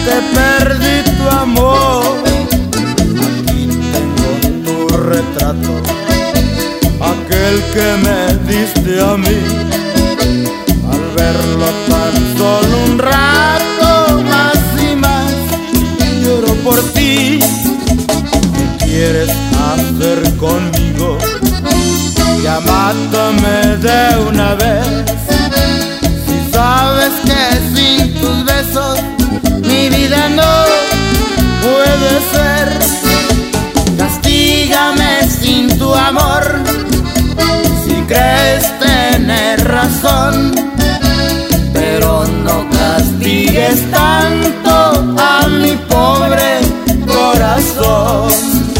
perderte perdí tu amor. Aquí tengo tu retrato, aquel que me diste a mí. Al verlo tan solo un rato, más y más lloro por ti. ¿Qué quieres hacer conmigo? Ya mátame de una vez. Si sabes que sin tus besos mi vida no puede ser. Castígame sin tu amor, si crees tener razón, pero no castigues tanto a mi pobre corazón.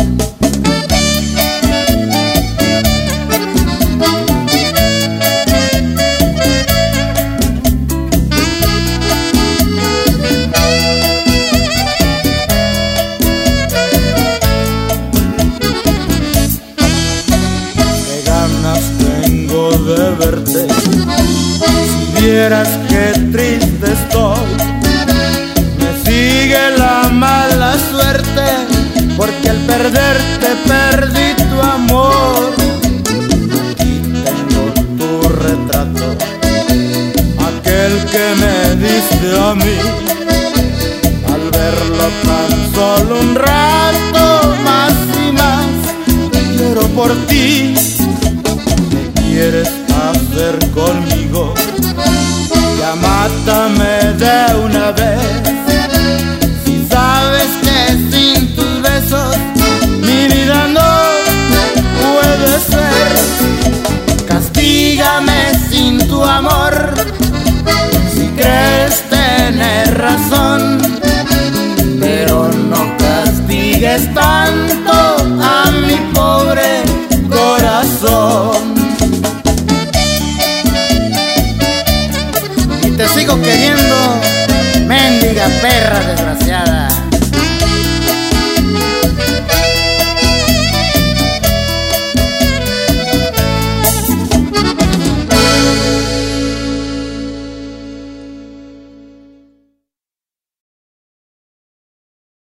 De verte, si vieras qué triste estoy. Me sigue la mala suerte, porque al perderte perdí tu amor. Aquí tengo tu retrato, aquel que me diste a mí. Al verlo tan solo un rato, más y más lloro por ti. ¿Quieres hacer conmigo? Ya mátame de una vez. Si sabes que sin tus besos mi vida no puede ser. Castígame sin tu amor, si crees tener razón, pero no castigues tanto a mi pobre corazón. Te sigo queriendo, mendiga perra desgraciada.